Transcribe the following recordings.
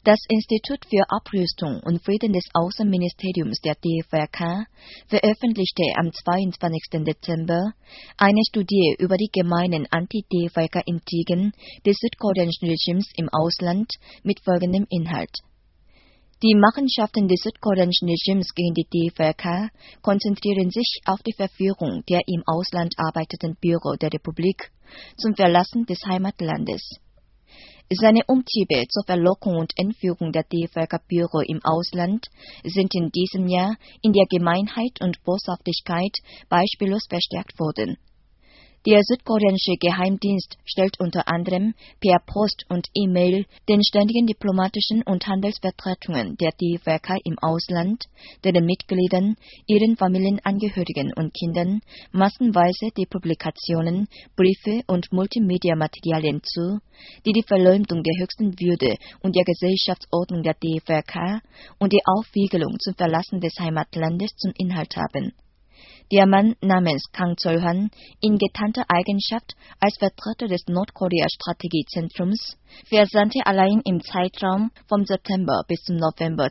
Das Institut für Abrüstung und Frieden des Außenministeriums der DFRK veröffentlichte am 22. Dezember eine Studie über die gemeinen Anti-DFRK-Intrigen des südkoreanischen Regimes im Ausland mit folgendem Inhalt. Die Machenschaften des südkoreanischen Regimes gegen die DFRK konzentrieren sich auf die Verführung der im Ausland arbeitenden Bürger der Republik zum Verlassen des Heimatlandes. Seine Umtriebe zur Verlockung und Entführung der DFRK-Bürger im Ausland sind in diesem Jahr in der Gemeinheit und Boshaftigkeit beispiellos verstärkt worden. Der südkoreanische Geheimdienst stellt unter anderem per Post und E-Mail den ständigen diplomatischen und Handelsvertretungen der DFRK im Ausland, deren Mitgliedern, ihren Familienangehörigen und Kindern massenweise die Publikationen, Briefe und Multimedia-Materialien zu, die die Verleumdung der höchsten Würde und der Gesellschaftsordnung der DFRK und die Aufwiegelung zum Verlassen des Heimatlandes zum Inhalt haben. Der Mann namens Kang Chol-han, in getarnter Eigenschaft als Vertreter des Nordkorea-Strategiezentrums, versandte allein im Zeitraum vom September bis zum November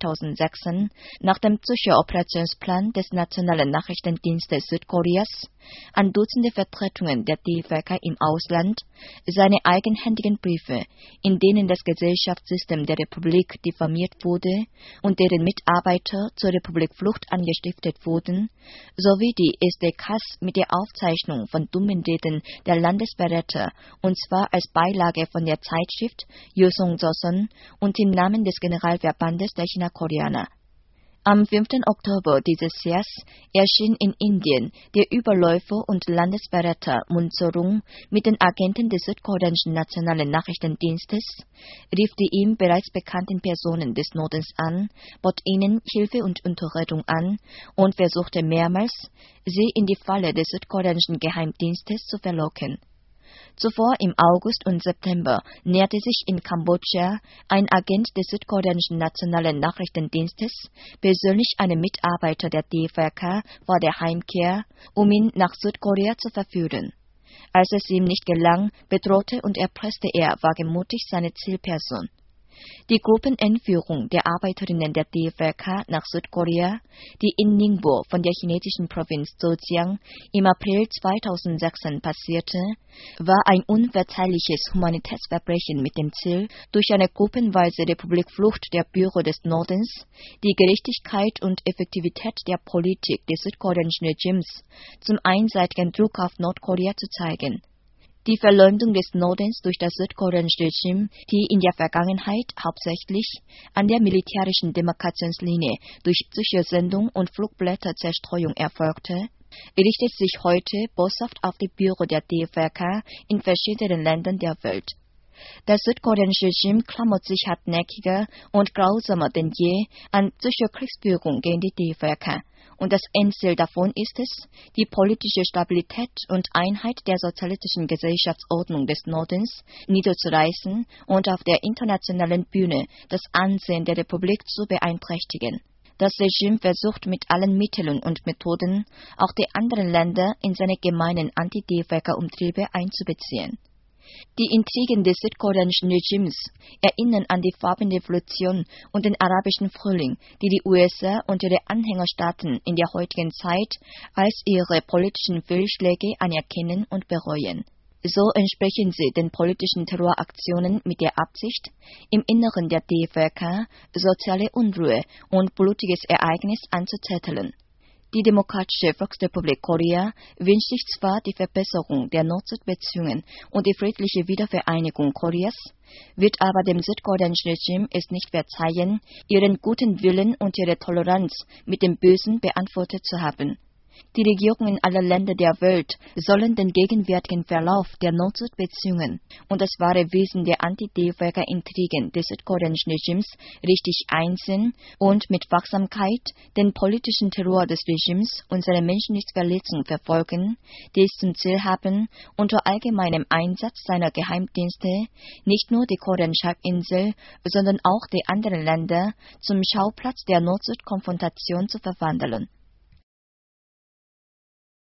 2006 nach dem Psycho-Operationsplan des Nationalen Nachrichtendienstes Südkoreas an Dutzende Vertretungen der DFRK im Ausland seine eigenhändigen Briefe, in denen das Gesellschaftssystem der Republik diffamiert wurde und deren Mitarbeiter zur Republikflucht angestiftet wurden, sowie die SDKs mit der Aufzeichnung von dummen Reden der Landesverräter, und zwar als Beilage von der Zeitschrift Yosong Joseon und im Namen des Generalverbandes der China-Koreaner. Am 5. Oktober dieses Jahres erschien in Indien der Überläufer und Landesverräter Moon So-rung mit den Agenten des südkoreanischen Nationalen Nachrichtendienstes, rief die ihm bereits bekannten Personen des Nordens an, bot ihnen Hilfe und Unterredung an und versuchte mehrmals, sie in die Falle des südkoreanischen Geheimdienstes zu verlocken. Zuvor im August und September näherte sich in Kambodscha ein Agent des südkoreanischen Nationalen Nachrichtendienstes persönlich einem Mitarbeiter der DFRK vor der Heimkehr, um ihn nach Südkorea zu verführen. Als es ihm nicht gelang, bedrohte und erpresste er wagemutig seine Zielperson. Die Gruppenentführung der Arbeiterinnen der DFRK nach Südkorea, die in Ningbo von der chinesischen Provinz Zhejiang im April 2006 passierte, war ein unverzeihliches Humanitätsverbrechen mit dem Ziel, durch eine gruppenweise Republikflucht der Bürger des Nordens die Gerechtigkeit und Effektivität der Politik des südkoreanischen Regimes zum einseitigen Druck auf Nordkorea zu zeigen. Die Verleumdung des Nordens durch das südkoreanische Regime, die in der Vergangenheit hauptsächlich an der militärischen Demarkationslinie durch Psychosendung und Flugblätterzerstreuung erfolgte, richtet sich heute boshaft auf die Bürger der DFRK in verschiedenen Ländern der Welt. Das südkoreanische Regime klammert sich hartnäckiger und grausamer denn je an Psychokriegsführung gegen die DFRK. Und das Endziel davon ist es, die politische Stabilität und Einheit der sozialistischen Gesellschaftsordnung des Nordens niederzureißen und auf der internationalen Bühne das Ansehen der Republik zu beeinträchtigen. Das Regime versucht mit allen Mitteln und Methoden, auch die anderen Länder in seine gemeinen Anti-DFRK-Umtriebe einzubeziehen. Die Intrigen des südkoreanischen Regimes erinnern an die Farbenrevolution und den arabischen Frühling, die die USA und ihre Anhängerstaaten in der heutigen Zeit als ihre politischen Fehlschläge anerkennen und bereuen. So entsprechen sie den politischen Terroraktionen mit der Absicht, im Inneren der DFRK soziale Unruhe und blutiges Ereignis anzuzetteln. Die Demokratische Volksrepublik Korea wünscht sich zwar die Verbesserung der Nord-Süd-Beziehungen und die friedliche Wiedervereinigung Koreas, wird aber dem südkoreanischen Regime es nicht verzeihen, ihren guten Willen und ihre Toleranz mit dem Bösen beantwortet zu haben. Die Regierungen aller Länder der Welt sollen den gegenwärtigen Verlauf der Nord-Süd-Beziehungen und das wahre Wesen der Anti-DFRK-Intrigen des südkoreanischen Regimes richtig einsehen und mit Wachsamkeit den politischen Terror des Regimes und seine Menschenrechtsverletzung verfolgen, die es zum Ziel haben, unter allgemeinem Einsatz seiner Geheimdienste nicht nur die koreanische Halbinsel, sondern auch die anderen Länder zum Schauplatz der Nord-Süd-Konfrontation zu verwandeln.